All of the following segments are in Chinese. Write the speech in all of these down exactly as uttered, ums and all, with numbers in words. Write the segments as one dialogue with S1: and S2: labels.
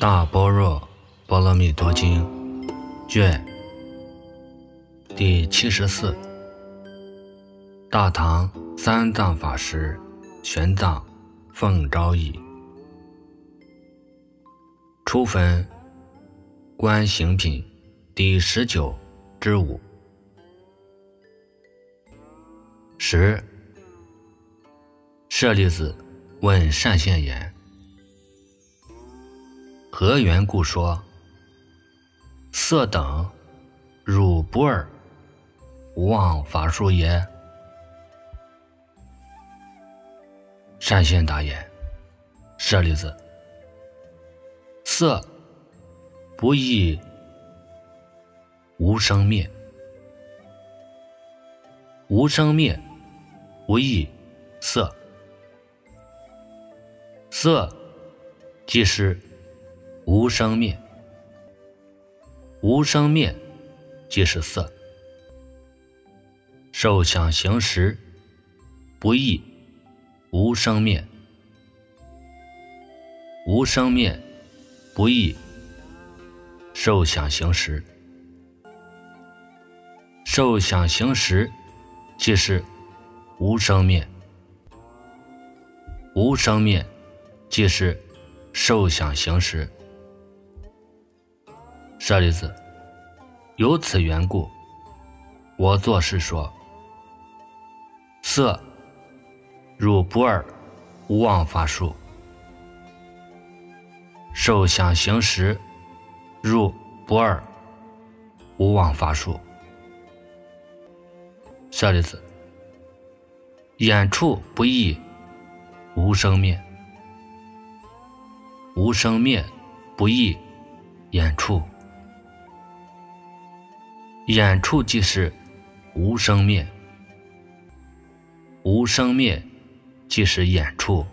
S1: 大般若波罗蜜多经卷第七十四，大唐三藏法师玄奘奉诏译，初分观行品第十九之五。十，舍利子问善现言：何缘故说色等汝不二无妄法术也？善现答言：舍利子，色不异无生灭，无生灭不异色，色即是无生灭，无生灭即是色，受想行识不异无生灭，无生灭不异受想行识，受想行识即是无生灭，无生灭即是受想行识。舍利子，由此缘故，我作是说：色汝不二无妄法术，受想行识入不二无妄法术。舍利子，眼处不异无生灭，无生灭不异眼处，眼处即是无生灭，无生灭即是眼处。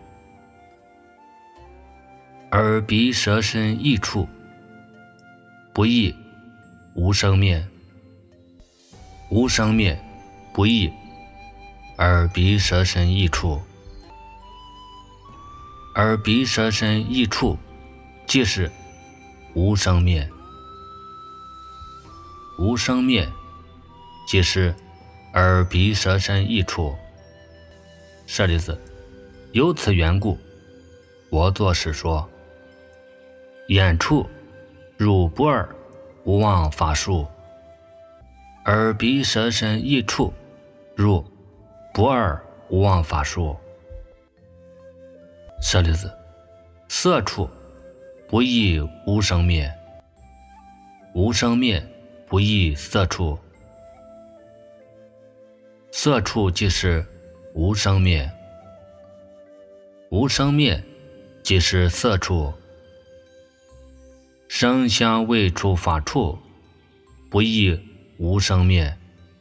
S1: 耳鼻舌身意处不异无生灭，无生灭不异耳鼻舌身意处，耳鼻舌身意处即是无生灭，无生灭即是耳鼻舌身意处。舍利子，由此缘故，我作是说：眼处汝不二无妄法术，耳鼻舌身意处入不二无妄法术。舍利子，色处不异无生灭，无生灭不异色处，色处即是无生灭，无生灭即是色处。声香味触法处不异无生灭，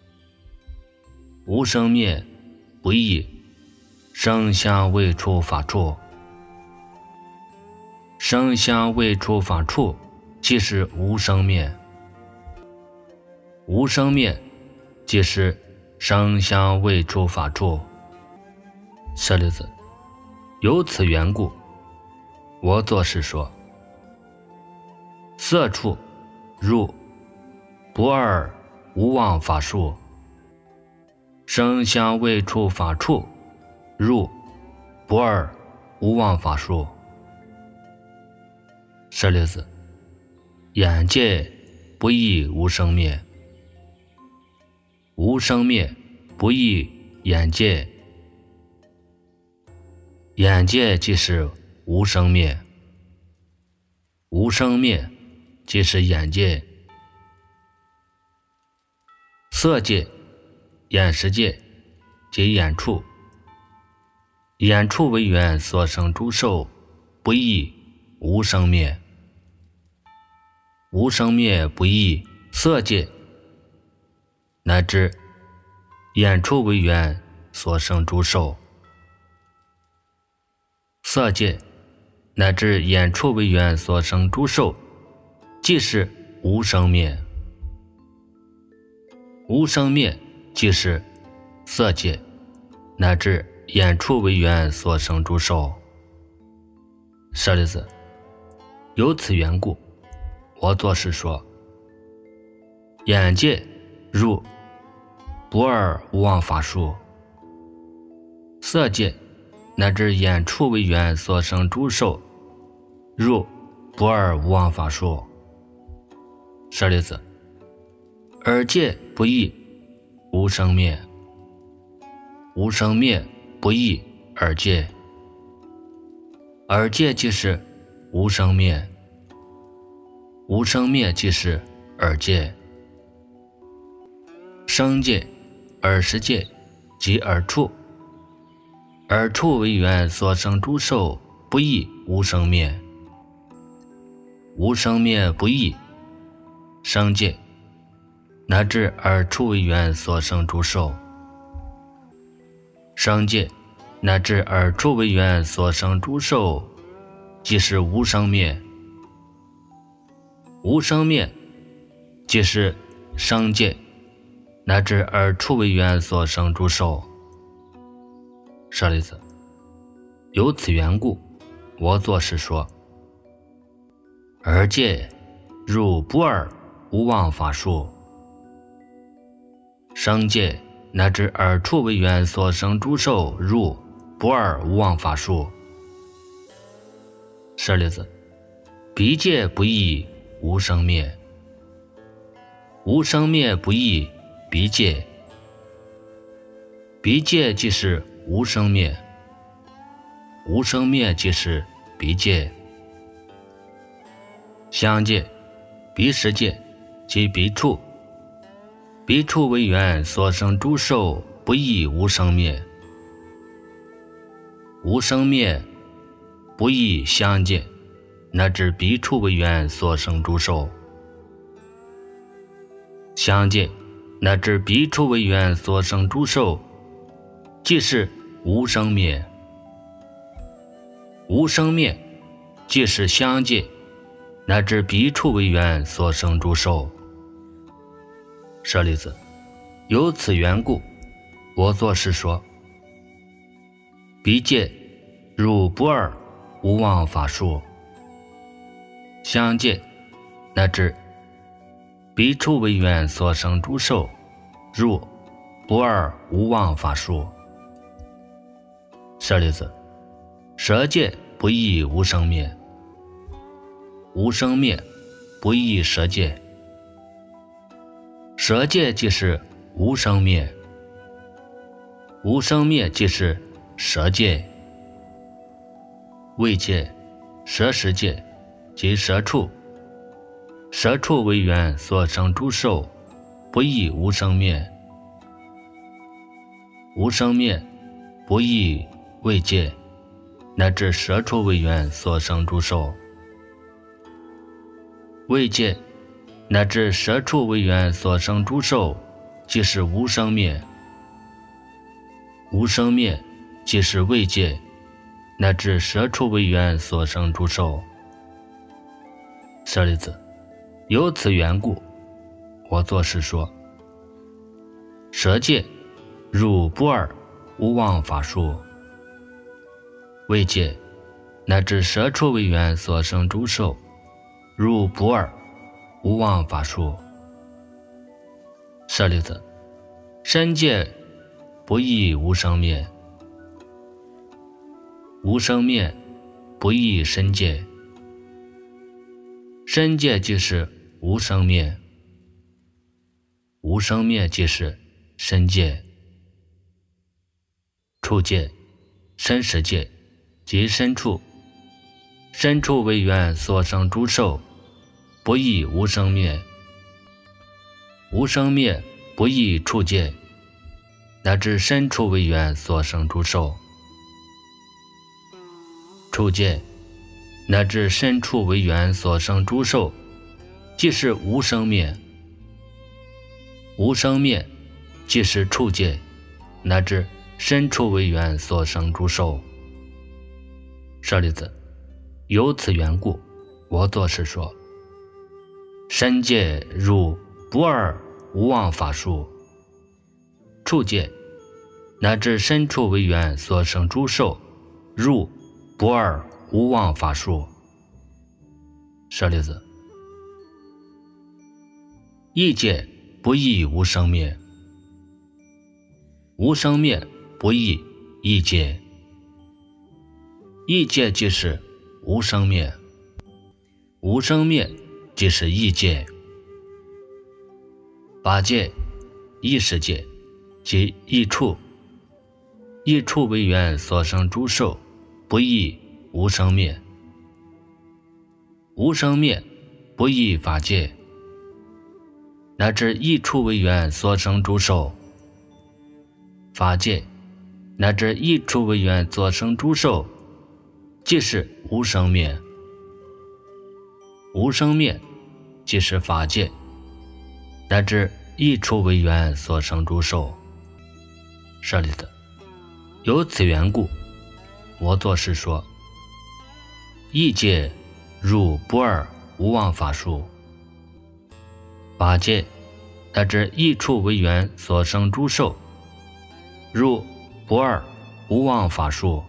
S1: 无生灭不异声香味触法处，声香味触法处即是无生灭，无生灭即是声香味触法处。舍利子，由此缘故，我作是说：色处入不二无妄法术，声香味触法处入不二无妄法术。舍利子，眼界不异无生灭，无生灭不异眼界，眼界即是无生灭，无生灭即是眼界。色界、眼识界即眼处，眼处为缘所生诸受不异无生灭，无生灭不异色界，乃至眼处为缘所生诸受，色界乃至眼处为缘所生诸受即是无生灭，无生灭即是色界乃至眼处为缘所生诸受。舍利子， 由此缘故，我作是说：眼界入不二无妄法术，色界乃至眼处为缘所生诸受，入不二无妄法术。舍利子，耳界不异无生灭，无生灭不异耳界，耳界即是无生灭，无生灭即是耳界。生界、耳识界即耳处，耳处为缘所生诸受，不异无生灭，无生灭不异生界，乃至耳处为缘所生诸受，生界乃至耳处为缘所生诸受，即是无生灭。无生灭即是生界乃至耳处为缘所生诸受。舍利子，由此缘故，我作是说：耳界入不二无妄法术，生界乃至耳处为缘所生诸受，入不二无妄法术。舍利子，鼻界不异无生灭，无生灭不异鼻界，鼻界即是无生灭，无生灭即是鼻界。香界、鼻识界即鼻处，鼻处为缘所生诸受，不异无生灭，无生灭不异香界乃至鼻处为缘所生诸受，香界乃至鼻处为缘所生诸受，即是无生灭，无生灭即是香界乃至鼻处为缘所生诸受。舍利子，由此缘故，我作是说：鼻界入不二无妄法术，香界乃至鼻处为缘所生诸受，入不二无妄法术。舍利子，舌界不异无生灭，无生灭不异舌界，舌界即是无生灭，无生灭即是舌界。味界、舌识界即舌处，舌处为缘所生诸受，不异无生灭，无生灭不异味界乃至舌处为缘所生诸受，味界乃至舌处为缘所生诸受，即是无生灭，无生灭即是味界乃至舌处为缘所生诸受。舍利子，由此缘故，我作是说：舌界入不二无妄法术，味界乃至舌处为缘所生诸受，入不二无妄法术。舍利子，身界不异无生灭，无生灭不异身界，身界即是无生灭，无生灭即是身界。处界、身识界即身处，身处为缘所生诸受，不异无生灭，无生灭不异处界乃至身处为缘所生诸受，处界乃至身处为缘所生诸受，即是无生灭，无生灭即是处界乃至身处为缘所生诸受。舍利子，由此缘故，我作是说：身界入不二无妄法术，处界乃至身处为缘所生诸受，入不二无妄法术。 舍利子，异界不异无生灭，无生灭不异异界，异界即是无生灭，无生灭即是异界。法界、异世界即异处，异处为缘所生诸受，不异无生灭，无生灭不异法界，乃至异处为缘所生诸受，法界乃至异处为缘所生诸受，即是无生灭，无生灭即是法界，乃至异处为缘所生诸受。舍利子，由此缘故，我作是说，异界入不二无妄法术，法界乃至异处为缘所生诸受，入不二无妄法术。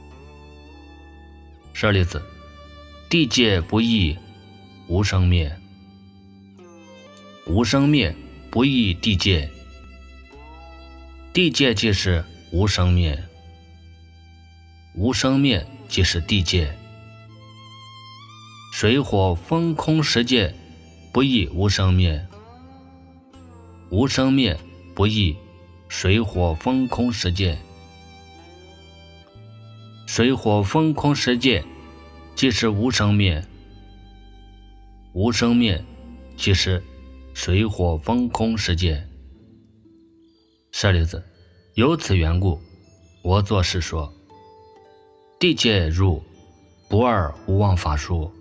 S1: 舍利子，地界不异无生灭，无生灭不异地界，地界即是无生灭，无生灭即是地界。水火风空十界不异无生灭，无生灭不异水火风空十界，水火风空十界即是无生灭，无生灭即是水火风空十界。舍利子，由此缘故，我作是说，地界入不二无妄法术，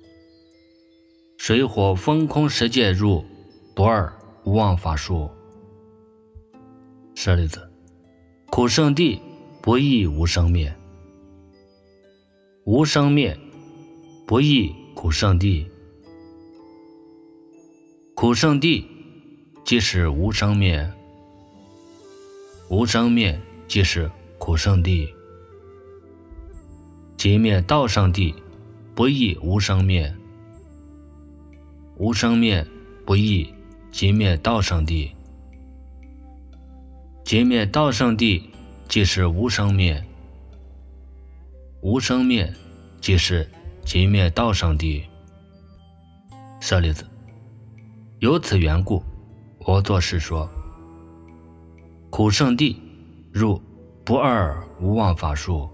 S1: 水火风空十界入不二无妄法术。舍利子，苦圣地不异无生灭，无生灭不异苦圣地，苦圣地即是无生灭，无生灭即是苦圣地。极灭道圣地不异无生灭，无生灭不异极灭道圣地，极灭道圣地即是无生灭，无生灭即是极灭道圣地。舍利子，由此缘故，我作是说，苦圣地入不二无妄法术，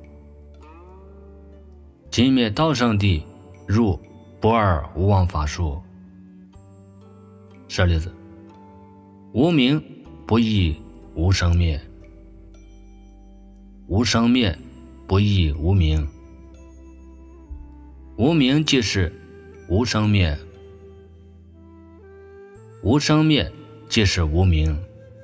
S1: 极灭道圣地入不二无妄法术。舍利子，无明不异无生灭，无生灭不异无明，无明即是无生灭，无生灭即是无明。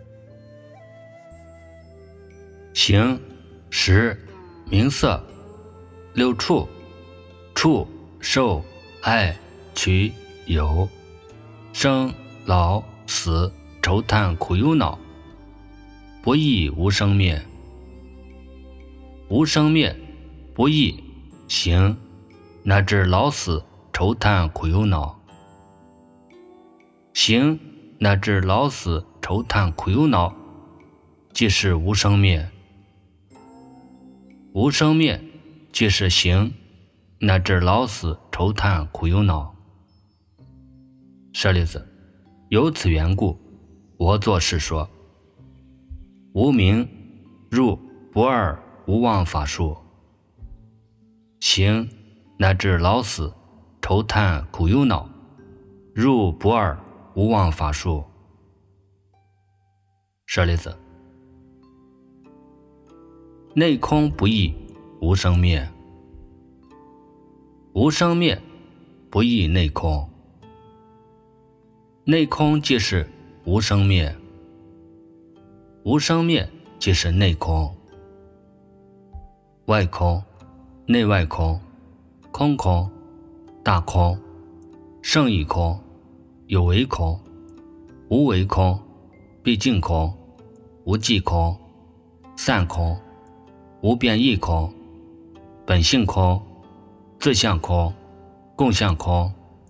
S1: 形、识、名色、六处、触、受、爱、取、有、生、老、死、愁叹苦忧恼，不异无生灭，无生灭不异形，乃至老死愁叹苦忧恼，形乃至老死愁叹苦忧恼，即是无生灭，无生灭即是形，乃至老死愁叹苦忧恼。舍利子，由此缘故，我作是说，无明入不二无妄法术，形乃至老死愁叹苦忧恼，入不二无妄法术。舍利子，内空不异无生灭，无生灭不异内空，内空即是无生灭，无生灭即是内空。外空、内外空、空空、大空、圣义空、有为空、无为空、毕竟空、无记空、散空、无变异空、本性空、自相空、共相空、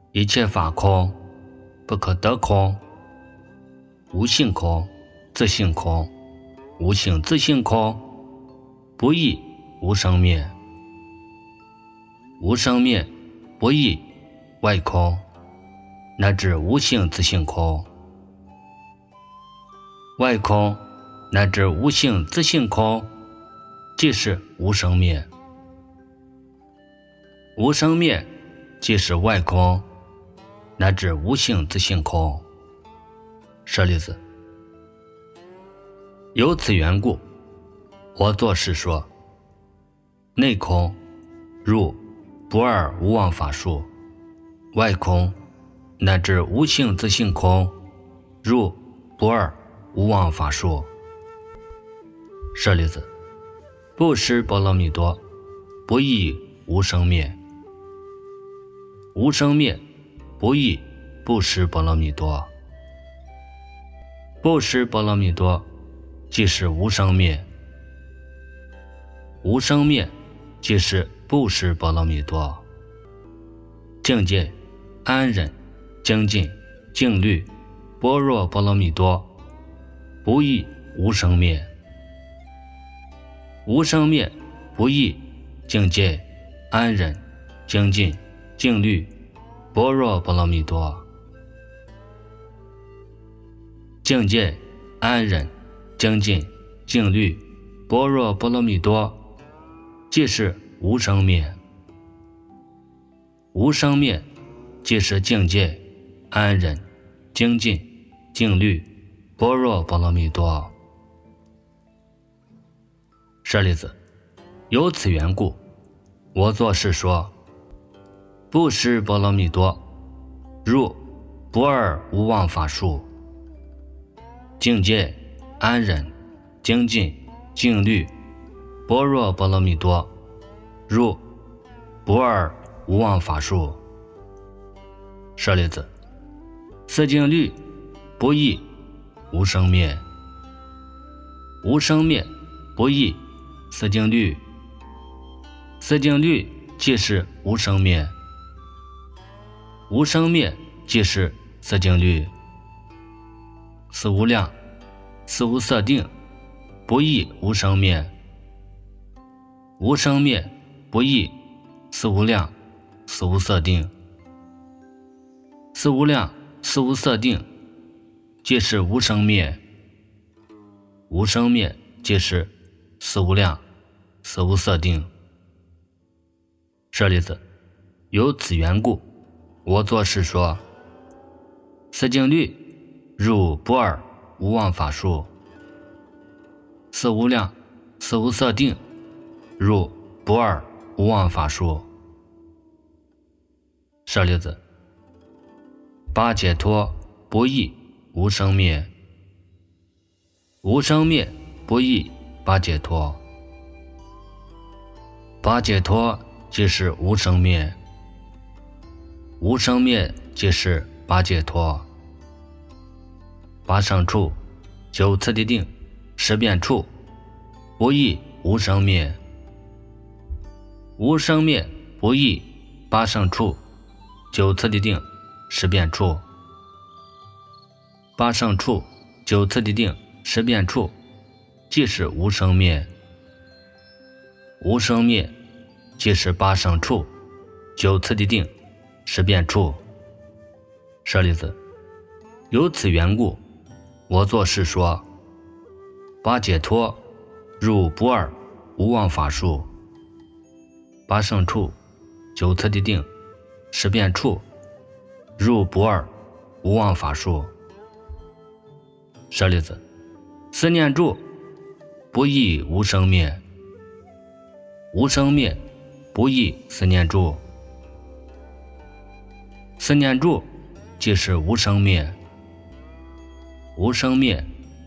S1: 一切法空，不可得空，无性空，自性空，无性自性空，不异无生灭，无生灭不异外空，乃至无性自性空，外空乃至无性自性空，即是无生灭。无生灭即是外空乃至无性自性空。舍利子，由此缘故，我作是说，内空入不二无妄法术，外空乃至无性自性空，入不二无妄法术。舍利子，布施波罗蜜多，不异无生灭，无生灭不异布施波罗蜜多。布施波罗蜜多即是无生灭，无生灭即是布施波罗蜜多。境界安忍精进静虑般若波罗蜜多，不异无生灭，无生灭不异境界安忍精进静虑般若波罗蜜多。境界安忍精进静虑般若波罗蜜多，即是无生灭，无生灭即是境界安忍精进静虑般若波罗蜜多。舍利子，由此缘故，我作是说，布施波罗蜜多，入不二无妄法术，境界安忍精进静虑般若波罗蜜多，入不二无妄法术。舍利子，四境律不异无生灭，无生灭不异四境律，四境律即是无生灭，无生灭即是四境律。四无量四无色定不异无生灭，无生灭不异四无量四无色定，四无量四无色定即是无生灭，无生灭即是四无量四无色定。舍利子，由此缘故，我作是说，四境律入不二无妄法术，四无量四无色定入不二无妄法术。舍利子，八解脱不异无生灭，无生灭不异八解脱，八解脱即是无生灭，无生灭即是八解脱。八胜处九次第定十变处不异无生灭，无生灭不异八胜处九次第定十变处，八胜处九次第定十变处即是无生灭，无生灭即是八胜处九次第定十变处。舍利子，由此缘故，我作是说，八解脱入不二无妄法术，八胜处九次第定十变处入不二无妄法术。舍利子，四念住不异无生灭，无生灭不异四念住，四念住即是无生灭，无生灭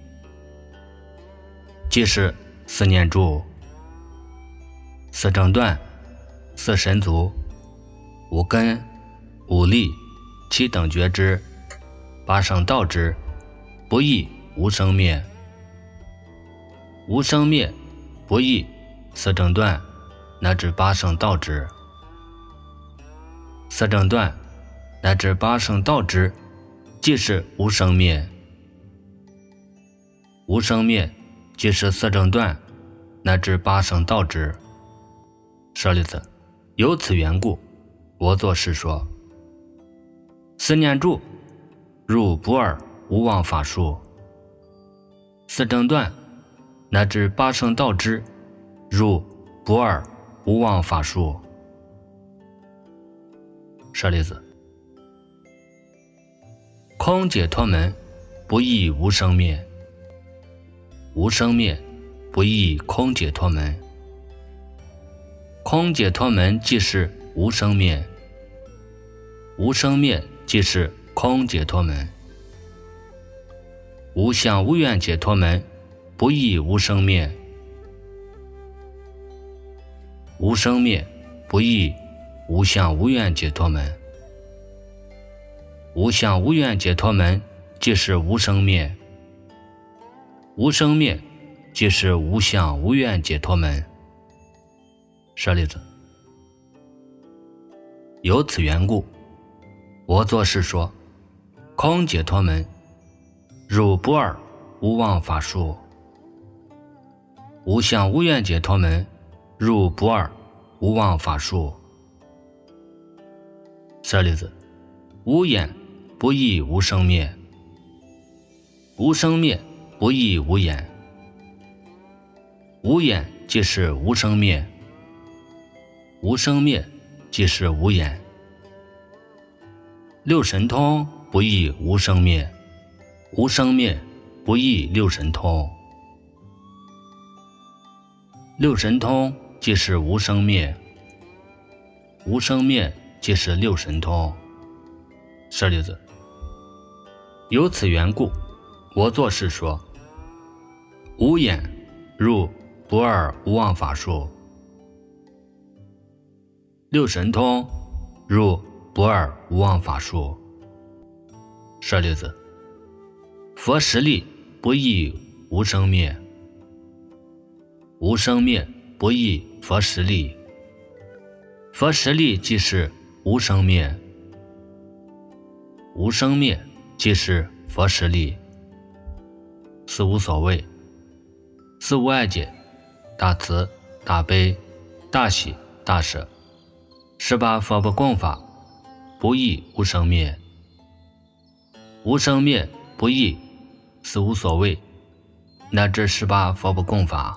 S1: 即是四念住。四正断四神足五根五力七等觉知八圣道之不异无生灭，无生灭不异四正断乃至八圣道之。四正断乃至八圣道之，即是无生灭。无生灭即是四正断乃至八圣道之。舍利子，由此缘故，我作是说：四念住，入不二无妄法术；四正断乃至八圣道之，入不二无妄法术。舍利子，空解脱门不异无生灭，无生灭不异空解脱门。空解脱门即是无生灭，无生灭即是空解脱门。无相无愿解脱门不异无生灭，无生灭不异无相无愿解脱门。无相无愿解脱门即是无生灭，无生灭即是无相无愿解脱门。舍利子，由此缘故，我作是说：空解脱门，入不二无妄法术；无相无愿解脱门，入不二无妄法术。舍利子，无眼不异无生灭，无生灭不异无眼。无眼即是无生灭，无生灭即是无眼。六神通不异无生灭，无生灭不异六神通。六神通即是无生灭，无生灭即是六神通。舍利子，由此缘故，我作是说：无眼入不二无妄法术，六神通入不二无妄法术。舍利子，佛实力不异无生灭，无生灭不异佛实力。佛实力即是无生灭，无生灭即是佛实力。四无所谓，四无碍解，大慈大悲大喜大舍，十八佛不共法，不异无生灭。无生灭不异四无所谓，乃至十八佛不共法。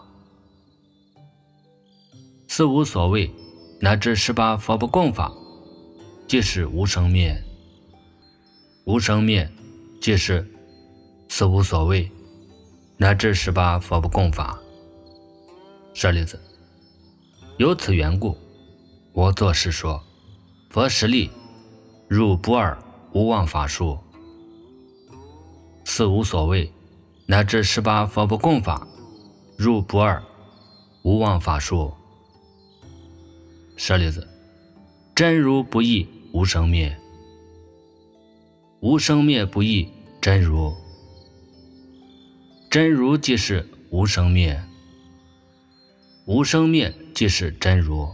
S1: 四无所谓乃至十八佛不共法，即是无生灭。无生灭即是四无所谓乃至十八佛不共法。舍利子，由此缘故，我作是说：佛实力入不二无妄法术，四无所谓乃至十八佛不共法，入不二无妄法术。舍利子，真如不异无生灭，无生灭不异真如。真如即是无生灭，无生灭即是真如。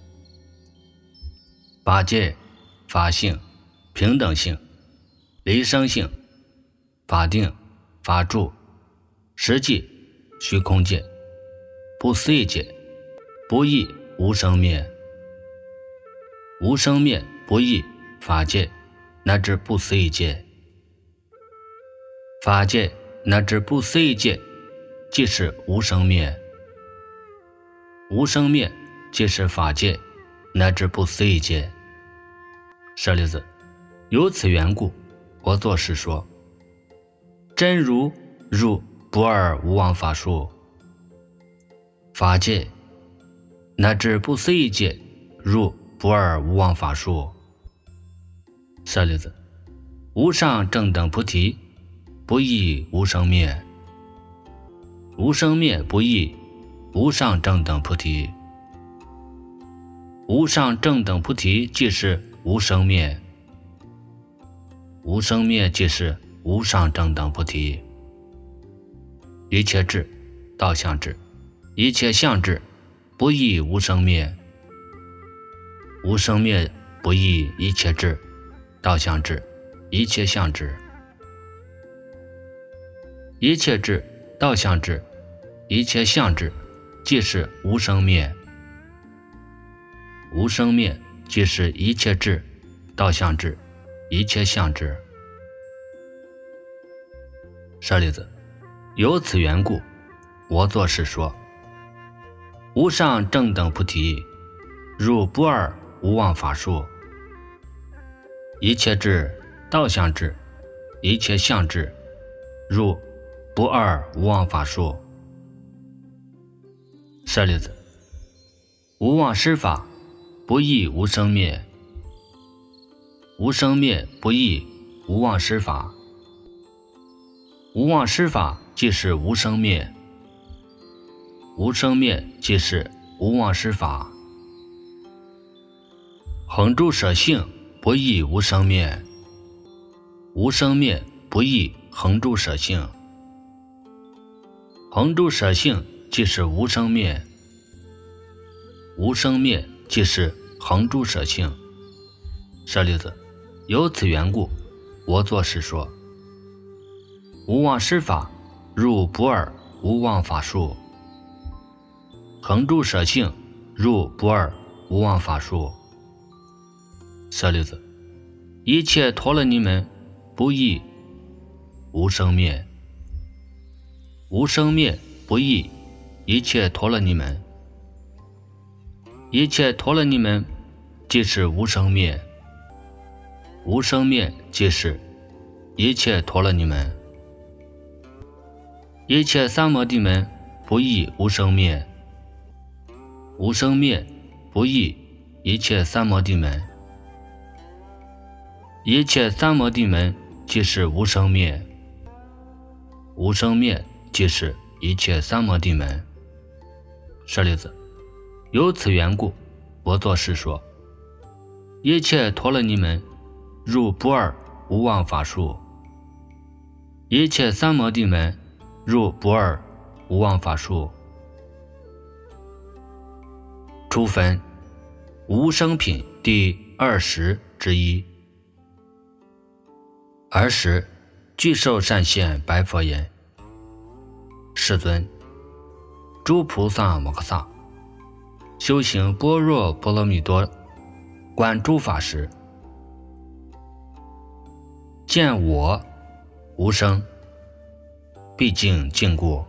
S1: 法界、法性、平等性、离生性、法定、法住、实际、虚空界、不思议界，不异无生灭。无生灭不异法界乃至不思议界。法界乃至不思议界即是无生灭，无生灭即是法界乃至不思议界。舍利子，由此缘故，我作是说：真如入不二无妄法术，法界乃至不思议界入不二无妄法术。舍利子，无上正等菩提不异无生灭，无生灭不异无上正等菩提。无上正等菩提即是无生灭，无生灭即是无上正等菩提。一切智道相智，一切相智不异无生灭，无生灭不异一切智， 道相智，一切相智。一切智，道相智，一切相智，即是无生灭。无生灭即是一切智，道相智，一切相智。舍利子，由此缘故，我作是说：无上正等菩提，入不二无妄法术。一切智，道相智，一切相智，入不二无妄法术。舍利子，无妄施法，不异无生灭。无生灭不异无妄施法。无妄施法即是无生灭，无生灭即是无妄施法。恒住舍性不异无生灭，无生灭不异恒住舍性。恒住舍性即是无生灭，无生灭即是恒住舍性。舍利子，由此缘故，我作是说：无妄施法，入不二无妄法术。恒住舍性，入不二无妄法术。舍利子，一切陀罗尼门不异无生灭。无生灭不异一切陀罗尼门。一切陀罗尼门即是无生灭，无生灭即是一切陀罗尼门。一切三摩地门不异无生灭，无生灭不异一切三摩地门。一切三摩地门即是无生灭，无生灭即是一切三摩地门。舍利子，由此缘故，我作是说：一切陀罗尼门入不二无妄法术。一切三摩地门入不二无妄法术。初分无生品第二十之一。尔时具寿善现白佛言：世尊，诸菩萨摩诃萨修行般若波罗蜜多观诸法时，见我无生，毕竟尽故；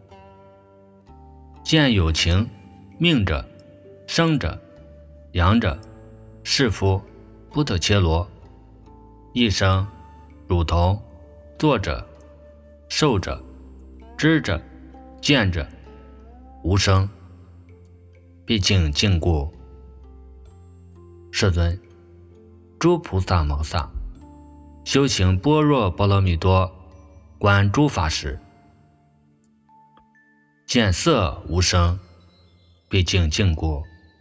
S1: 见有情命者、生者、阳者、士夫、不特伽罗、一生、乳头、作者、受者、知者、见者，无生，毕竟尽故。世尊，诸菩萨摩诃萨修行般若波罗蜜多观诸法时，见色无生，毕竟尽故；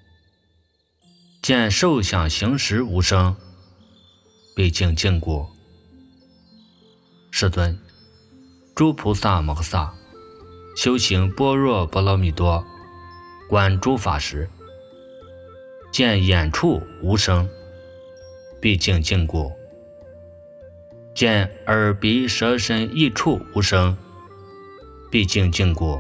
S1: 见受想行识无生，毕竟尽故。世尊，诸菩萨摩诃萨修行般若波罗蜜多观诸法时，见眼处无生，毕竟尽故；见耳鼻舌身意处无生，毕竟尽故。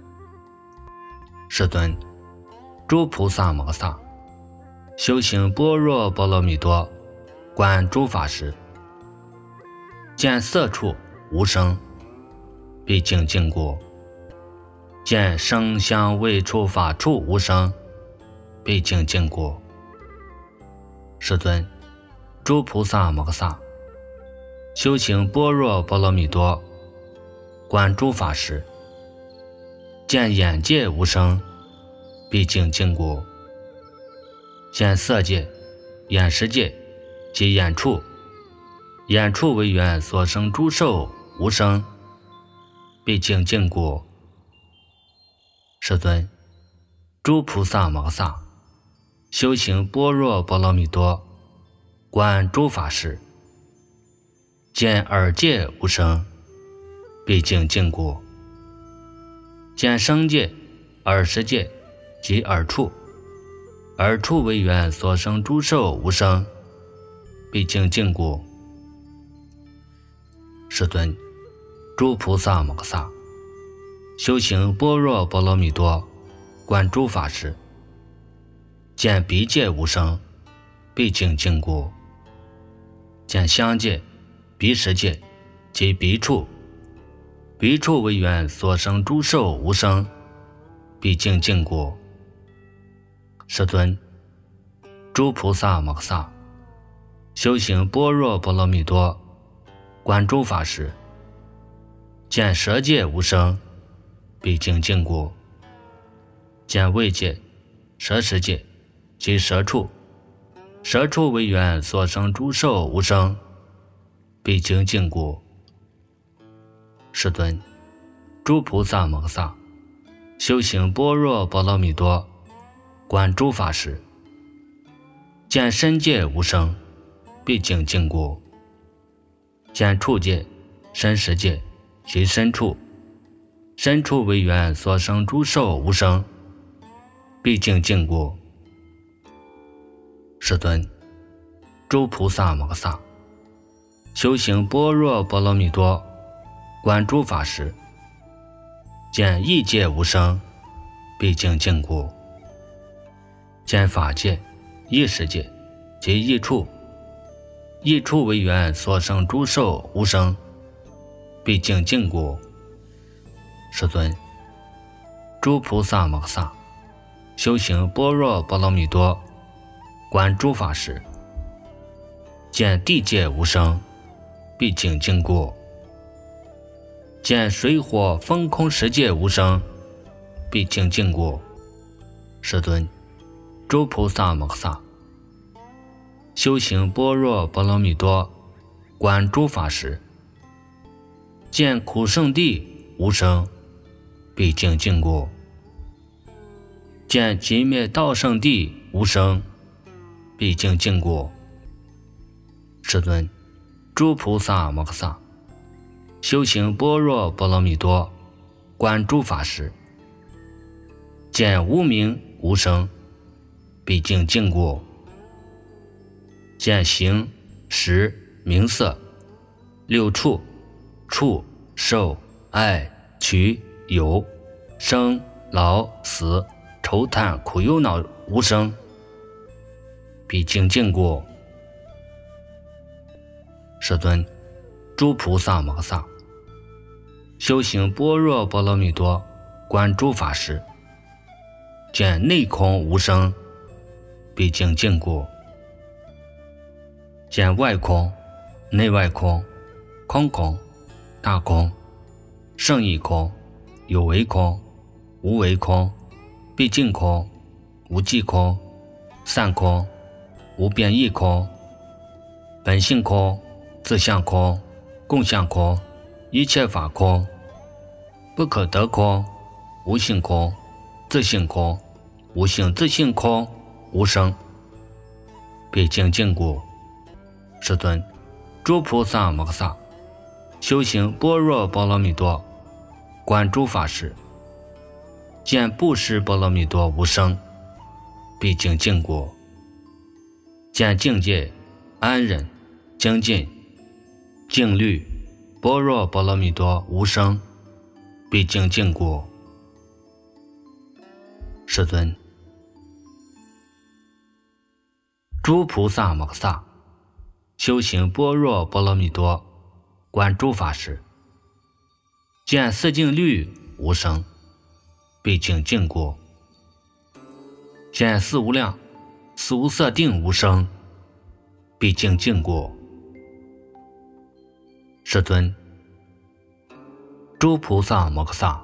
S1: 世尊，诸菩萨摩诃萨修行般若波罗蜜多观诸法时，见色处无生，毕竟尽故；见声香味触法处无生，毕竟尽故。世尊，诸菩萨摩诃萨修行般若波罗蜜多观诸法时，见眼界无生，毕竟尽故；见色界、眼识界及眼处，眼处为缘所生诸受无生，毕竟尽故。世尊，诸菩萨摩诃萨修行般若波罗蜜多观诸法时，见耳界无生，毕竟尽故；见声界、耳识界及耳处，耳处为缘所生诸受无生， 毕竟禁锢。世尊，诸菩萨摩诃萨，修行般若波罗蜜多，观诸法时，见彼界无生，毕竟禁锢；见相界、彼时界及彼处，彼处为缘所生诸受无生，毕竟禁锢。世尊，诸菩萨摩诃萨，修行般若波罗蜜多，观诸法时，见舍界无生，毕竟禁锢；见位界、舍时界及舍处，舍处为缘所生诸受无生，毕竟禁锢。世尊，诸菩萨摩诃萨，修行般若波罗蜜多，观诸法时，见身界无生，毕竟禁锢；见处界、身时界及身处，身处为缘所生诸受无生，毕竟禁锢。世尊，诸菩萨摩诃萨，修行般若波罗蜜多，观诸法时，见异界无生，毕竟禁锢；见法界、异世界及异处，异处为缘所生诸受无生，毕竟禁锢。世尊，诸菩萨摩诃萨，修行般若波罗蜜多，观诸法时，见地界无生，毕竟禁锢；见水火风空十界无生，毕竟禁锢。世尊，诸菩萨摩诃萨，修行般若波罗蜜多，观诸法时，见苦圣地无生，毕竟禁锢；见极灭道圣地无生，毕竟禁锢。世尊，诸菩萨摩诃萨，修行般若波罗蜜多，观诸法时，见无明无生，毕竟禁锢；见形、识、名色、六处、触、受、爱、取、有、生、老、死、愁叹、苦忧恼无生，毕竟禁锢。世尊，诸菩萨摩诃萨，修行般若波罗蜜多，观诸法时，见内空无生，毕竟禁锢；见外空、内外空、空空、大空、圣义空、有为空、无为空、毕竟空、无记空、散空、无变异空、本性空、自相空、共相空、一切法空、不可得空、无性空、自性空、无性自性空、无生，毕竟禁锢。世尊，诸菩萨摩诃萨，修行般若波罗蜜多，观诸法时，见布施波罗蜜多无生，毕竟禁锢；见境界、安忍、精进、静虑、般若波罗蜜多无生，毕竟禁锢。世尊，诸菩萨摩诃萨，修行般若波罗蜜多，观诸法时，见四境律无生，毕竟禁锢；见四无量、四无色定无生，毕竟禁锢。世尊，诸菩萨摩诃萨，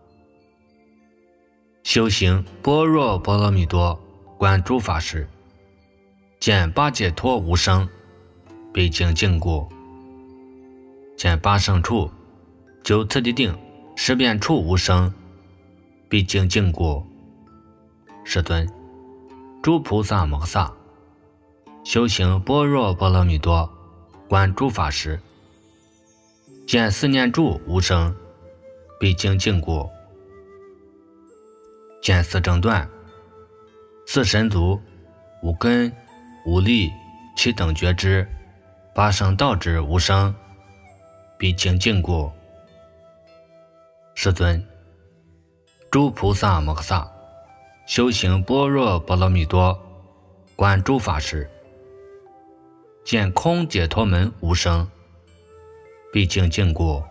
S1: 修行般若波罗蜜多，观诸法时，见八解脱无生，毕竟禁锢；见八圣处、九次第定、十遍处无生，毕竟禁锢。世尊，诸菩萨摩诃萨，修行般若波罗蜜多，观诸法时，见四念住无生，毕竟禁锢；见四正断、四神足、无根、无力、 其等觉之，八生道之无生，必经禁故。世尊，诸菩萨摩诃萨修行般若波罗蜜多，观诸法时，见空解脱门无生，必经禁故；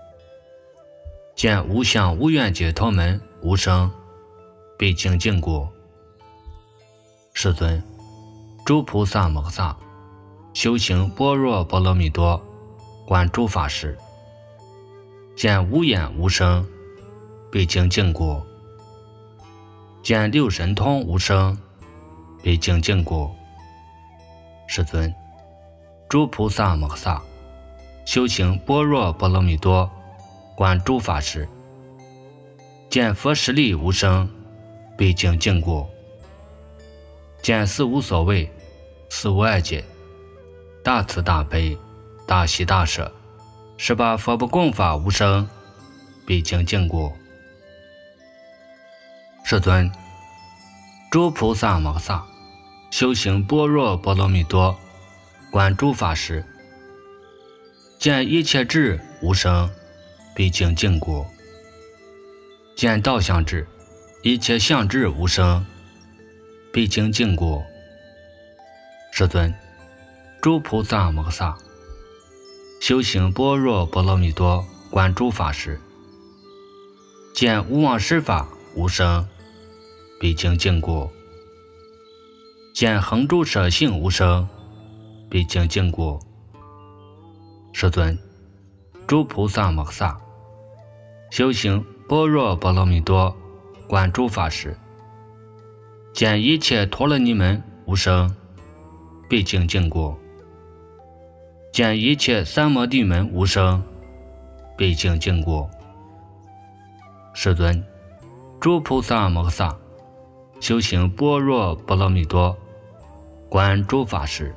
S1: 见无相无愿解脱门无生，必经禁故。世尊，诸菩萨摩诃萨修行般若波罗蜜多，观诸法时，见无眼无声，必经禁故；见六神通无声，必经禁故。世尊，诸菩萨摩诃萨修行般若波罗蜜多，观诸法时，见佛实力无生，必经禁故；见四无所谓，四无碍解，大慈大悲，大喜大舍，十八佛不共法无生，必经禁故。世尊，诸菩萨摩诃萨修行般若波罗蜜多，观诸法时，见一切智无生，必经禁故；见道相智，一切相智无生，必经禁故。世尊，诸菩萨摩诃萨修行般若波罗蜜多，观诸法时，见无妄施法无生，必经禁故；见恒诸舍性无生，必经禁故。世尊，诸菩萨摩诃萨修行般若波罗蜜多，观诸法时，见一切陀罗尼门无生，必经禁故；见一切三摩地门无生，必经禁故。世尊，诸菩萨摩诃萨修行般若波罗蜜多，观诸法时，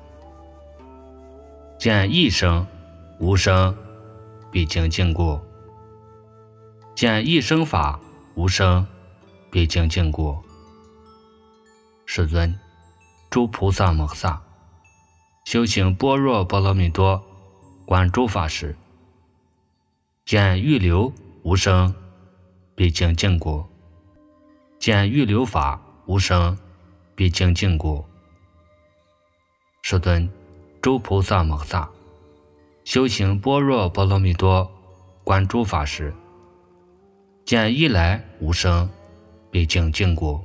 S1: 见一生无生，必经禁故；见一生法无生，必经禁故。世尊，诸菩萨摩诃萨修行般若波罗蜜多，观诸法时，见欲流无生，必经禁故；见欲流法无生，必经禁故。世尊，诸菩萨摩诃萨修行般若波罗蜜多，观诸法时，见一来无生，必经禁故；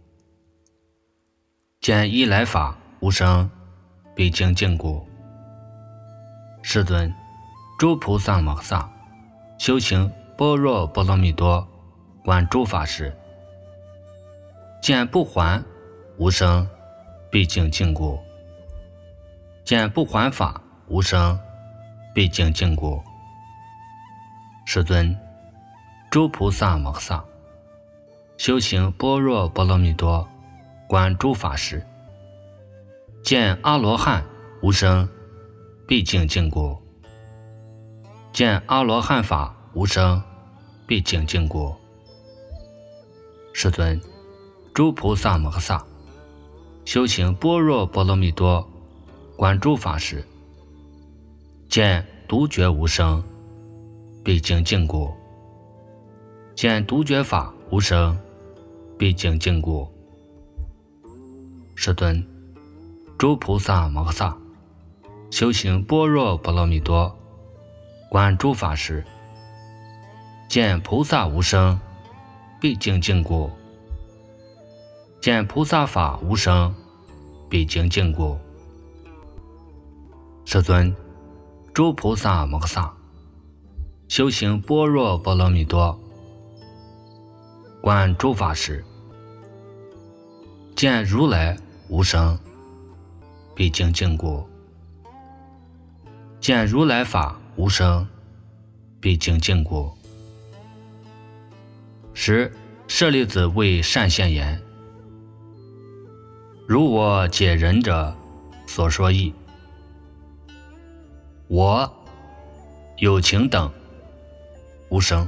S1: 见一来法无生，必经禁故。世尊，诸菩萨摩诃萨修行般若波罗蜜多，观诸法时，见不还无生，必经禁故；见不还法无生，必经禁故。世尊，诸菩萨摩诃萨修行般若波罗蜜多，观诸法时，见阿罗汉无生，必经禁故；见阿罗汉法无生，必经禁故。世尊，诸菩萨摩诃萨修行般若波罗蜜多，观诸法时，见独觉无生，必经禁故；见独觉法无生，必经禁故。世尊，诸菩萨摩诃萨修行般若波罗蜜多，观诸法时，见菩萨无生，必经禁故；见菩萨法无生，必经禁故。世尊，诸菩萨摩诃萨修行般若波罗蜜多，观诸法时，见如来无生，必经禁故；见如来法无生，必经禁故。十舍利子为善现言：如我解人者所说义，我有情等无生，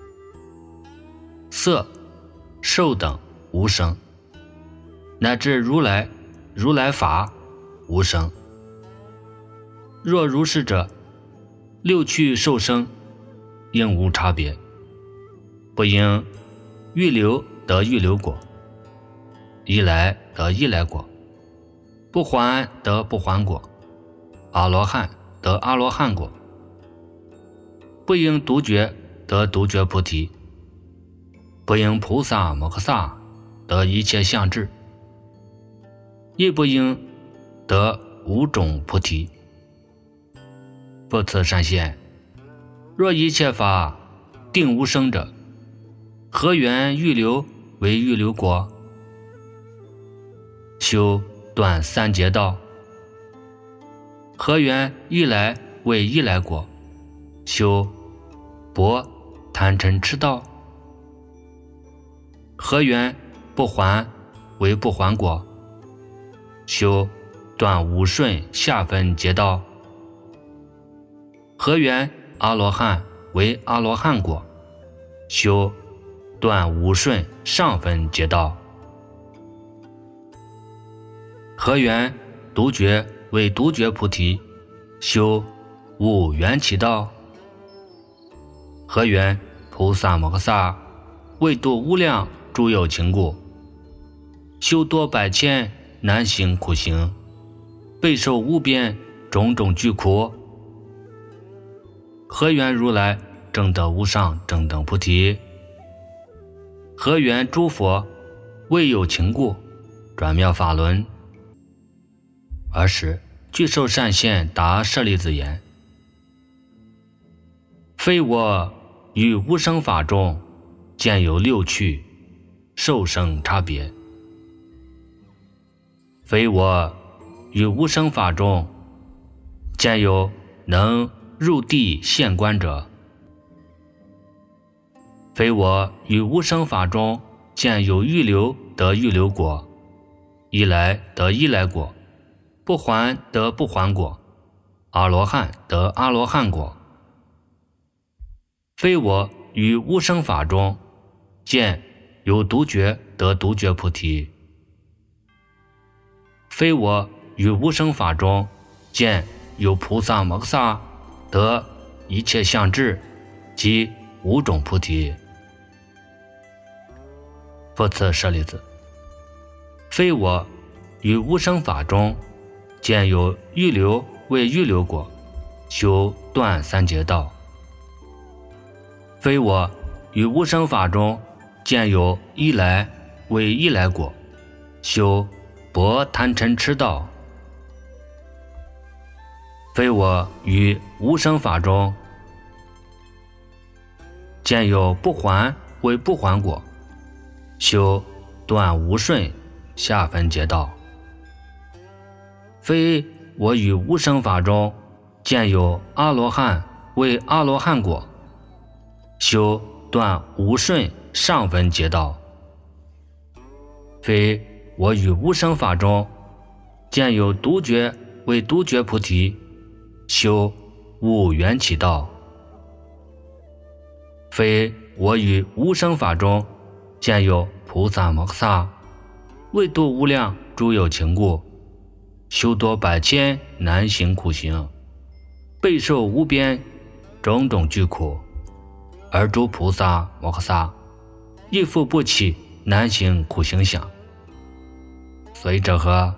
S1: 色受等无生，乃至如来如来法无生， 若如是者，六趣受生，应无差别，不应预流得预流果，依来得依来果，不还得不还果，阿罗汉得阿罗汉果，不应独觉得独觉菩提，不应菩萨摩诃萨得一切相智，亦不应得五种菩提。不辞善现，若一切法定无生者，何缘预流为预流果？修断三劫道，何缘依来为依来果？修薄贪嗔痴道，何缘不还为不还果？修断五顺下分劫道，何缘阿罗汉为阿罗汉果？修断五顺上分劫道，何缘独觉为独觉菩提？修五缘起道，何缘菩萨摩诃萨为度无量诸有情故，修多百千难行苦行，备受无边种种具苦？何缘如来正得无上正等菩提？何缘诸佛为有情故转妙法轮？尔时具受善现答舍利子言：非我于无生法中见有六趣受生差别，非我于无生法中见有能入地现观者，非我于无生法中见有预流得预流果，依来得依来果，不还得不还果，阿罗汉得阿罗汉果。非我于无生法中见有独觉得独觉菩提，非我于无生法中见有菩萨摩诃萨得一切相智及五种菩提。复次舍利子，非我于无生法中见有预流为预流果，修断三劫道，非我于无生法中见有依来为依来果，修薄贪嗔痴道，非我于无生法中见有不还为不还果，修断无顺下分劫道，非我于无生法中见有阿罗汉为阿罗汉果，修断无顺上分劫道，非我于无生法中见有独觉为独觉菩提，修五缘起道，非我于无生法中见有菩萨摩诃萨为度无量诸有情故，修多百千难行苦行，备受无边种种具苦，而诸菩萨摩诃萨亦复不起难行苦行想。所以者何？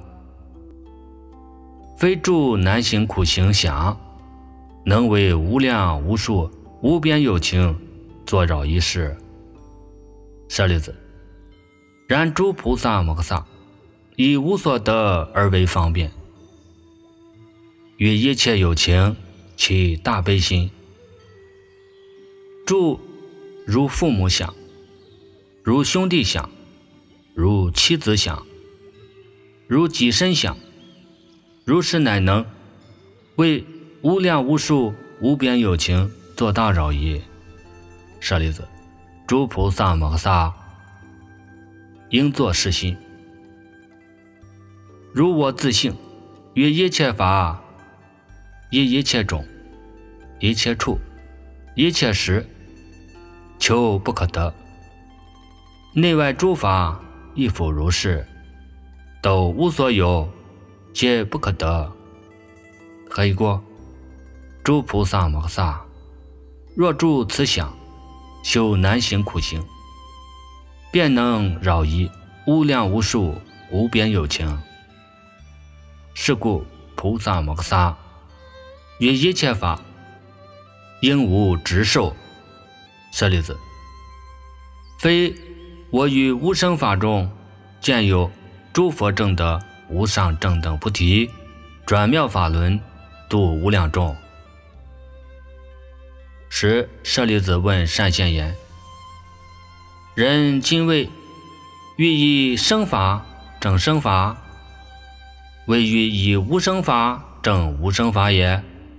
S1: 非诸难行苦行想，能为无量无数无边有情作扰一事。舍利子，然诸菩萨摩诃萨以无所得而为方便，与一切有情起大悲心，诸如父母想，如兄弟想，如妻子想，如己身想，如是乃能为无量无数无边有情作大扰也。舍利子，诸菩萨摩诃萨应作是心，如我自性，于一切法，以一切种，一切处，一切时，求不可得。内外诸法亦复如是，都无所有，皆不可得。何以故？ 诸菩萨摩萨，若住此想，修难行苦行，便能饶益无量无数无边有情。是故菩萨摩萨于一切法应无执受。舍利子，非我于无生法中见有诸佛正得无上正等菩提，转妙法轮，度无量众。时舍利子问善现言：人今为欲以生法证生法，为欲以无生法证无生法也？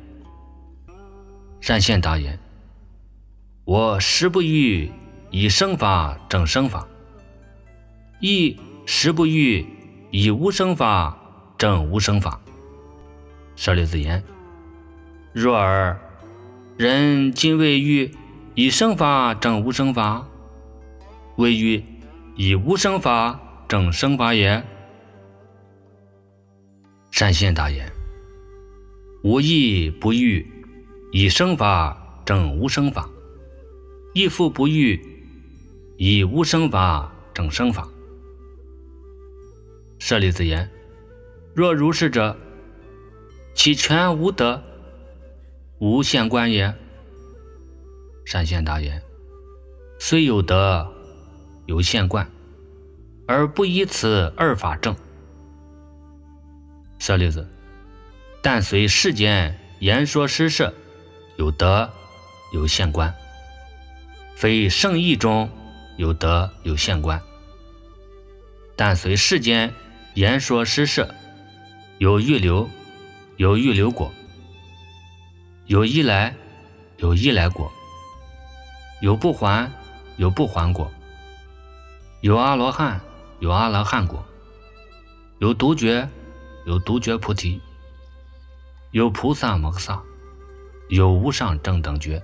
S1: 善现答言：我实不欲以生法证生法，亦实不欲以无生法证无生法。舍利子言：若尔，人今为欲以生法证无生法，为欲以无生法证生法也？善现答言：吾亦不欲以生法证无生法，亦复不欲以无生法证生法。舍利子言：若如是者，其全无得，无现观也？善现答言：虽有得，有现观，而不以此二法证。舍利子，但随世间言说施设，有得有现观，非圣义中有得有现观。但随世间言说施设，有预流有预流果，有依来有依来果，有不还有不还果，有阿罗汉有阿罗汉果，有独觉有独觉菩提，有菩萨摩萨，有无上正等觉。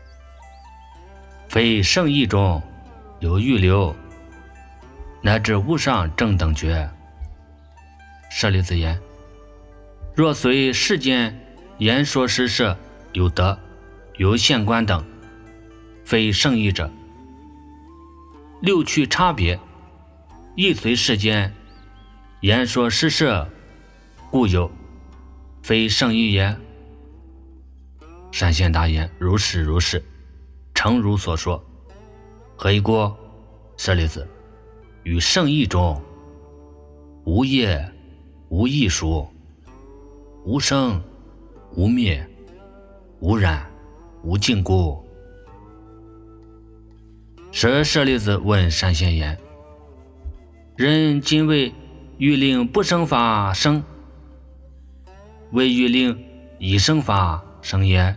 S1: 非圣义中有预流，乃至无上正等觉。舍利子言：若随世间言说施设，有得有现观等，非圣义者，六趣差别，亦随世间言说施设，故有，非圣义也？善现答言：如是如是，诚如所说。何以故？舍利子，于圣义中，无业无异熟，无生无灭，无染无尽故。时舍利子问善现言：人今为欲令不生法生，为欲令以生法生也？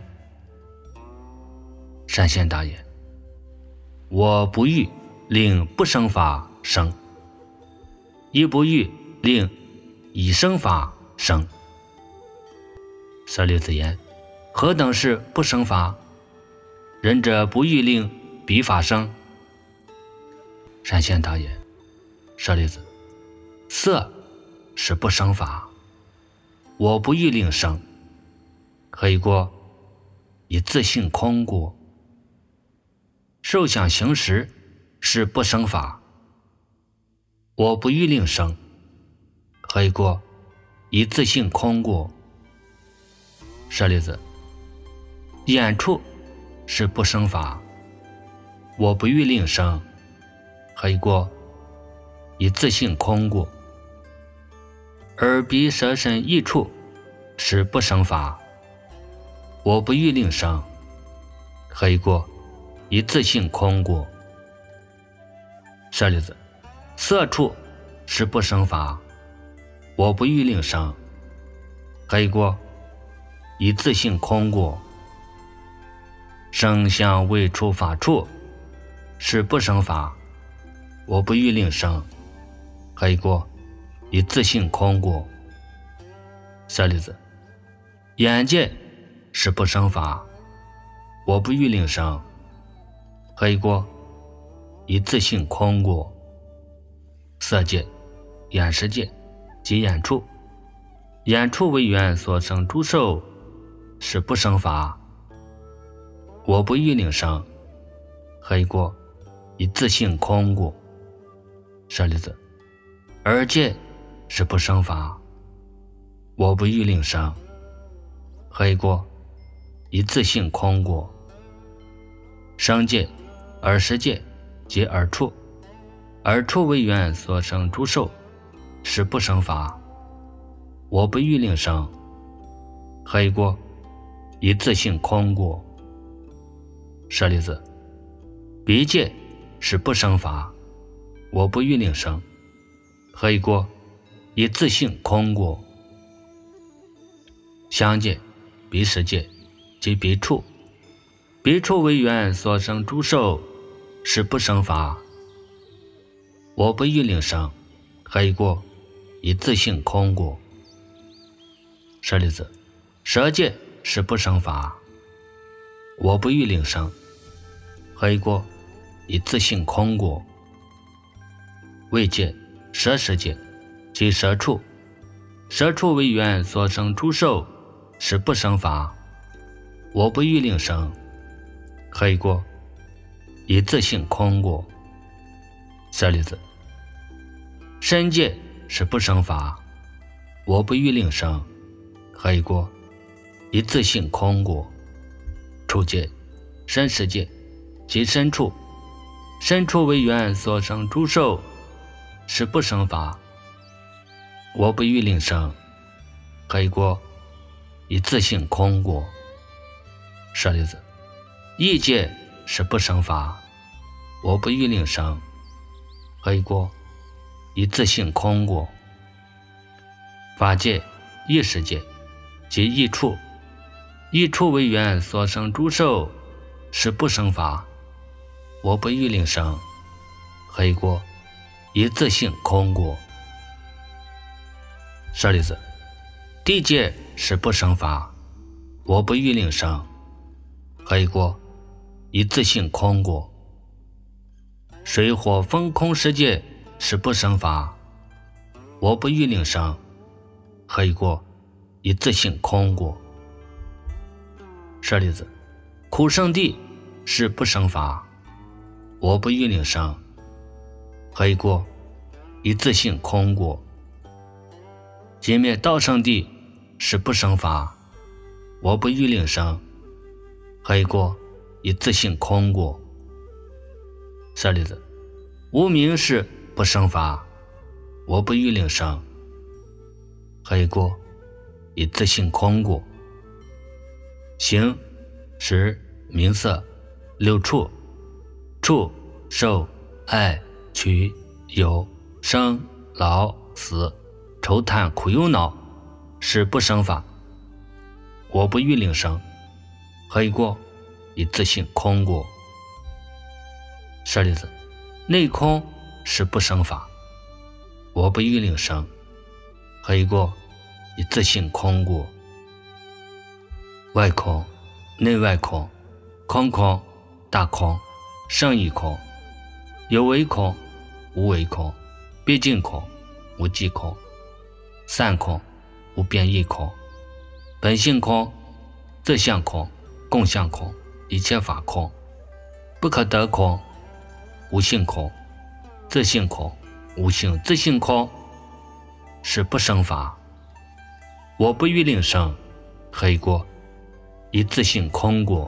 S1: 善现答言：我不欲令不生法生，亦不欲令以生法生。舍利子言：何等是不生法？仁者不欲令彼法生。善现答言：舍利子，色是不生法，我不欲令生。何以故？以自性空故。受想行识是不生法，我不欲令生。何以故？以自性空故。舍利子，眼处是不生法，我不欲令生。何以故？以自性空故。耳鼻舌身意处是不生法，我不欲令生。何以故？以自性空故。舍利子，色处是不生法，我不欲令生。何以故？以自性空故。声香味触法处是不生法，我不欲令生。何以故？以自性空故。舍利子，眼界是不生法，我不欲令生。何以故？以自性空故。色界、眼识界及眼处，眼处为缘所生诸受， 是不生法，我不欲领生，黑过以自性空故。舍利子，二界是不生法，我不欲领生，黑过以自性空故。生界、二十界即二处，二处为缘所生诸受，是不生法，我不欲领生，黑过以自性空故。舍利子，彼界是不生法，我不欲领生，黑过以自性空故。相界、彼十界即彼处，彼处为缘所生诸受，是不生法，我不欲领生，黑过以自性空故。舍利子，舍界是不生法，我不欲领生，黑过以自性空故。位界、舍十界即舍处，舍处为缘所生诸受，是不生法，我不欲领生，黑过以自性空故。舍利子，身界是不生法，我不欲领生，黑过以自性空故。处界、身十界即身处，身处为缘所生诸受，是不生法，我不欲领生，黑过以自性空故。舍利子，意界是不生法，我不欲领生，黑过以自性空故。法界、意识界即意处，意处为缘所生诸受，是不生法，我不欲领生，黑过以自性空故。舍利子，地界是不生法，我不欲领生，黑过以自性空故。水火风空十界是不生法，我不欲领生，黑过以自性空故。舍利子，苦圣地是不生法，我不欲领生，黑过以自性空故。界灭道圣地是不生法，我不欲领生，黑过以自性空故。舍利子，无明是不生法，我不欲领生，黑过以自性空故。形、识、名色、六处，触、受、爱、取、有、生、老、死、愁叹苦忧恼，是不生法，我不欲领生，黑过以自性空故。舍利子，内空是不生法，我不欲领生，黑过以自性空故。外空、内外空、空空、大空、胜义空、有为空、无为空、毕竟空、无际空、散空、无变异空、本性空、自相空、共相空、一切法空、不可得空、无性空、自性空、无性自性空，是不生法，我不欲领生，黑过以自性空故。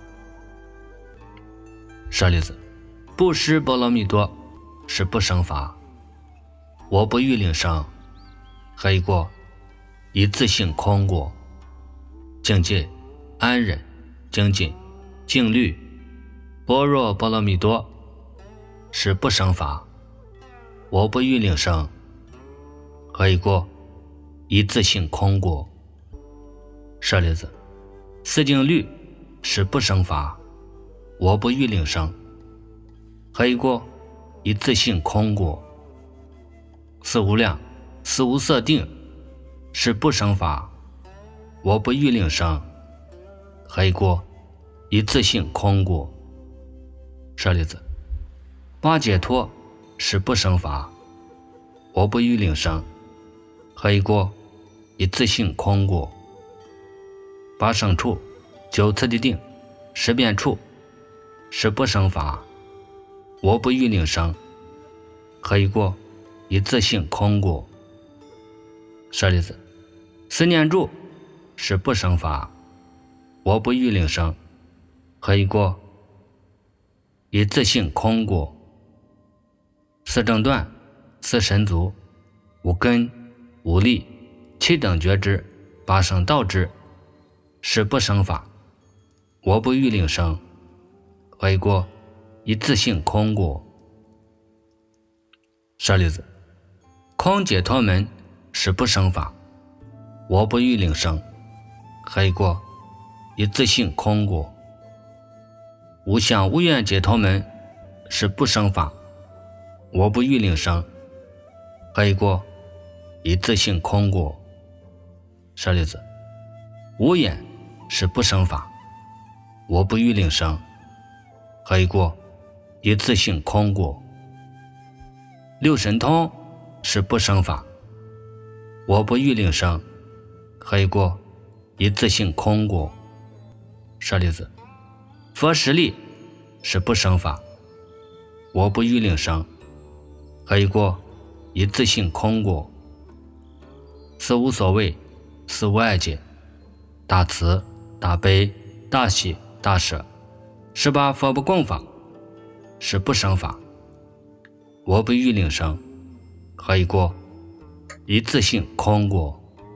S1: 舍利子，布施波罗蜜多是不生法，我不欲领生，黑过以自性空故。境界、安忍、精进、静虑、般若波罗蜜多是不生法，我不欲领生，黑过以自性空故。舍利子，四境律是不生法，我不欲领生，黑过以自性空故。四无量、四无色定是不生法，我不欲领生，黑过以自性空故。舍利子，八解脱是不生法，我不欲领生，黑过以自性空故。 八生处，九次的定，十变处，是不生法。我不欲令生，何以过？以自性空故。舍利子，四念住是不生法。我不欲令生，何以过？以自性空故。四正断，四神足，五根，五力，七等觉知，八生道知，是不生法。我不欲令生，何以过？以自性空故。舍利子，空解脱门是不生法。我不欲令生，何以过？以自性空故。无相无愿解脱门是不生法。我不欲令生，何以过？以自性空故。舍利子，无眼是不生法。我不欲令生，何以过？以自性空故。六神通是不生法。我不欲令生，何以过？以自性空故。舍利子，佛实力是不生法。我不欲令生，何以过？以自性空故。四无所谓，四无碍解，大慈、大悲、大喜、大舍，十八佛不共法，是不生法。我不欲令生，何以过？以自性空故。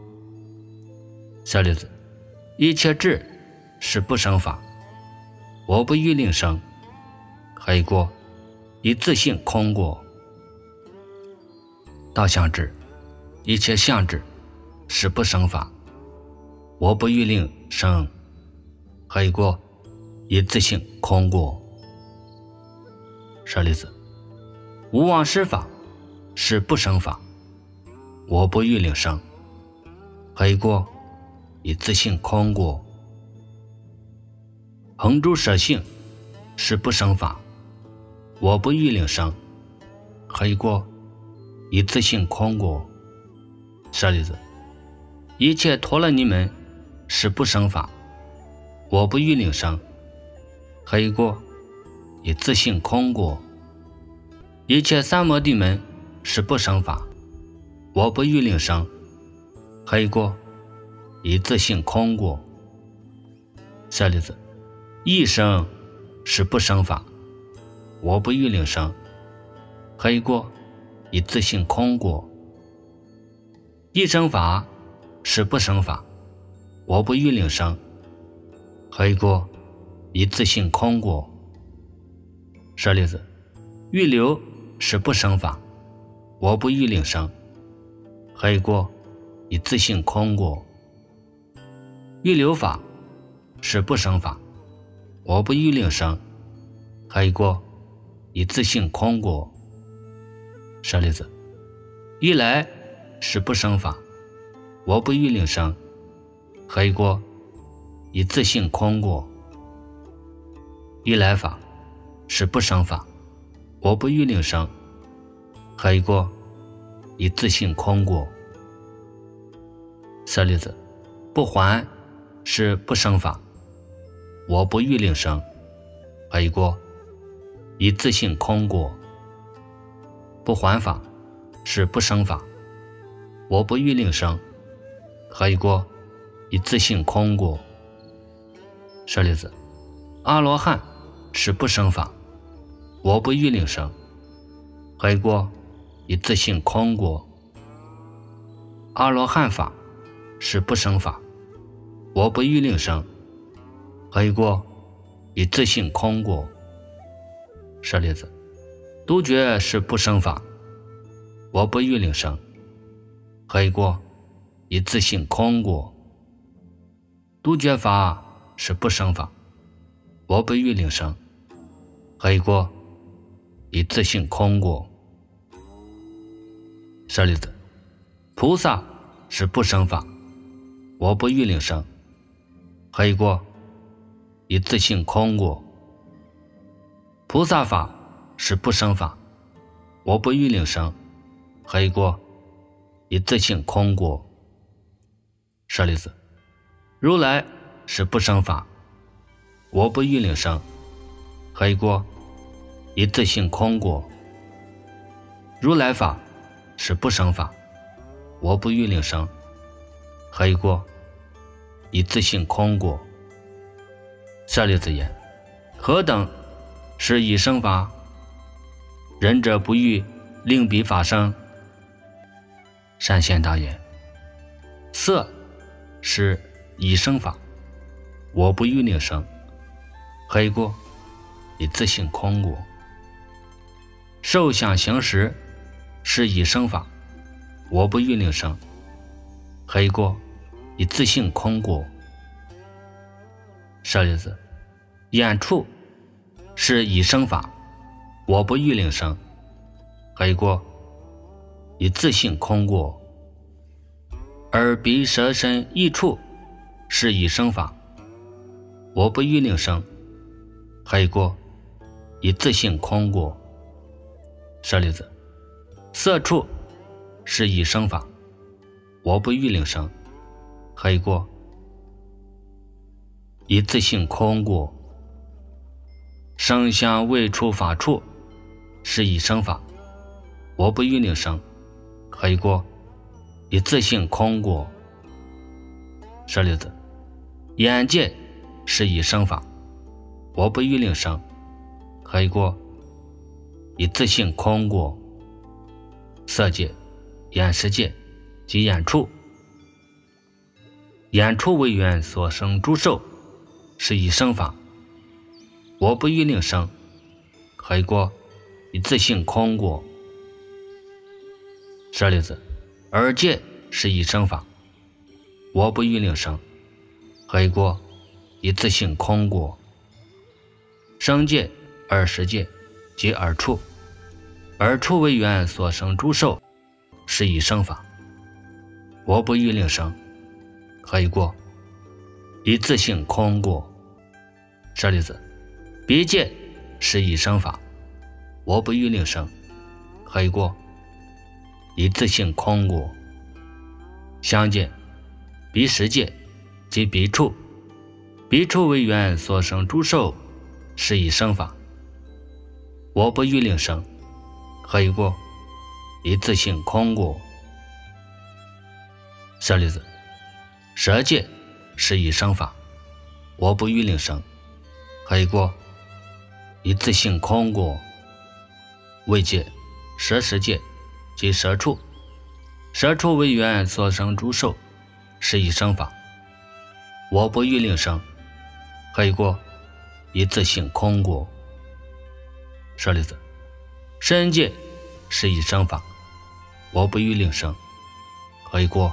S1: 舍利子，一切智是不生法。我不欲令生，何以过？以自性空故。道相智，一切相智是不生法。我不欲令生，何以过？以自性空故。舍利子，无妄施法是不生法。我不欲令生，何以过？以自性空故。恒诸舍性是不生法。我不欲令生，何以过？以自性空故。舍利子，一切陀罗尼门是不生法。我不欲令生，何以过？以自性空故。一切三摩地门是不生法。我不欲令生，何以过？以自性空故。舍利子，一生是不生法。我不欲令生，何以过？以自性空故。一生法是不生法。我不欲令生，何以过？以自性空故。舍利子，欲流是不生法。我不欲令生，何以过？以自性空故。欲流法是不生法。我不欲令生，何以过？以自性空故。舍利子，欲来是不生法。我不欲令生，何以过？以自性空故。欲来法是不生法。我不欲令生，何以过？以自性空故。舍利子，不还是不生法。我不欲令生，何以过？以自性空故。不还法是不生法。我不欲令生，何以过？以自性空故。舍利子，阿罗汉是不生法。我不欲令生，何以过？以自性空故。阿罗汉法是不生法。我不欲令生，何以过？以自性空故。舍利子，独觉是不生法。我不欲令生，何以过？以自性空故。独觉法是不生法。我不欲令生，何以过？以自性空故。舍利子，菩萨是不生法。我不欲令生，何以过？以自性空故。菩萨法是不生法。我不欲令生，何以过？以自性空故。舍利子，如来是不生法，我不欲令生。黑锅一自性空过。如来法是不生法，我不欲令生。黑锅一自性空过。舍利子言：何等是以生法？仁者不欲令彼法生。善现大言：色是以生法，我不欲令生。黑锅以自性空过。受想行识是以生法，我不欲令生。黑锅以自性空过。舍利子，眼触是以生法，我不欲令生。黑锅以自性空过。耳鼻舌身意触是以生法，我不欲令生。黑锅以自性空过。舍利子，色触是以生法，我不欲令生。黑锅以自性空过。声香味触法触是以生法，我不欲令生。黑锅以自性空过。舍利子，眼界是以生法，我不欲令生。黑锅以自性空过。色界、眼识界及眼触，眼触为缘所生诸受，是以生法，我不欲令生。黑锅以自性空过。舍利子，耳界是以生法，我不欲令生。黑锅以自性空过。声界、耳识界及耳触，耳触为缘所生诸受，是以生法，我不欲令生。黑锅以自性空过。舍利子，鼻界是以生法，我不欲令生。黑锅以自性空过。香界、鼻识界及鼻触，鼻触为缘所生诸受，是以生法，我不欲令生。黑锅以自性空过。舍利子，舌界是以生法，我不欲令生。黑锅以自性空过。味界、舌识界及舌触，舌触为缘所生诸受，是以生法，我不欲令生。黑锅以自性空过。舍利子，身界是以生法，我不欲令生。黑锅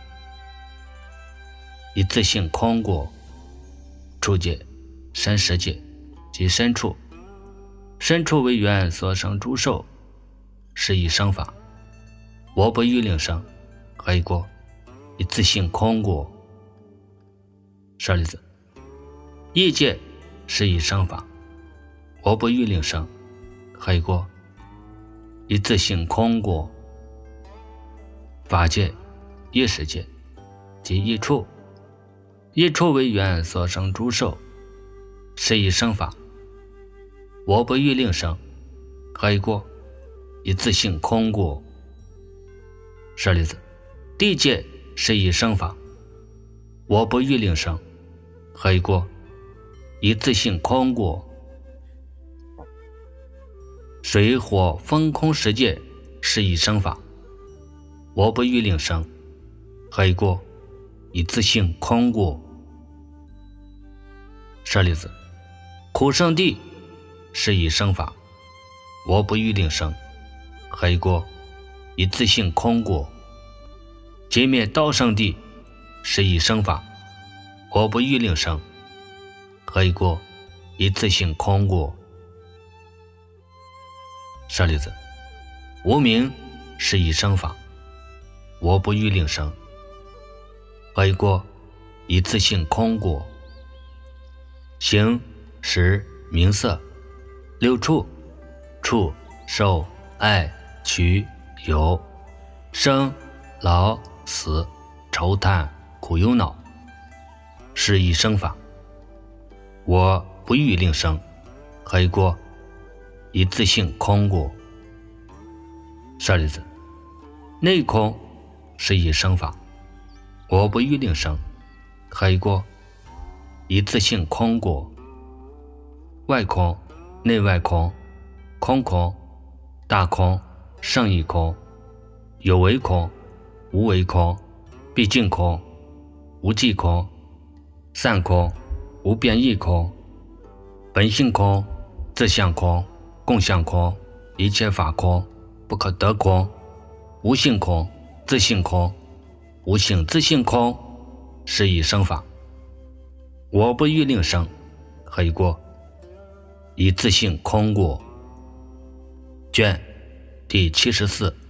S1: 以自性空过。触界、身识界及身触，身触为缘所生诸受，是以生法，我不欲令生。黑锅以自性空过。舍利子，意界是以生法，我不欲令生。黑锅以自性空过。法界、意识界及意触，意触为缘所生诸受，是以生法，我不欲令生。黑锅以自性空过。舍利子，地界是以生法，我不欲令生。黑锅以自性空过。水火风空十界是以生法，我不欲令生。黑锅以自性空过。舍利子，苦圣地是以生法，我不欲令生。黑锅以自性空过。截灭道圣地是以生法，我不欲令生。黑锅以自性空过。舍利子，无明是以生法，我不欲令生。黑锅以自性空过。形、识、名色、六触、触、受、爱、取、有、生、老、死、愁叹、苦忧恼， 是一生法。我不欲令生，何以故？以自性空故。舍利子，内空是一生法，我不欲令生，何以故？以自性空故。外空、内外空、空空、大空、胜义空、有为空、无为空、毕竟空、无际空、散空、无变异空、本性空、自相空、共相空、一切法空、不可得空、无性空、自性空、无性自性空，是以生法。我不欲令生，何以故？以自性空故。卷第七十四。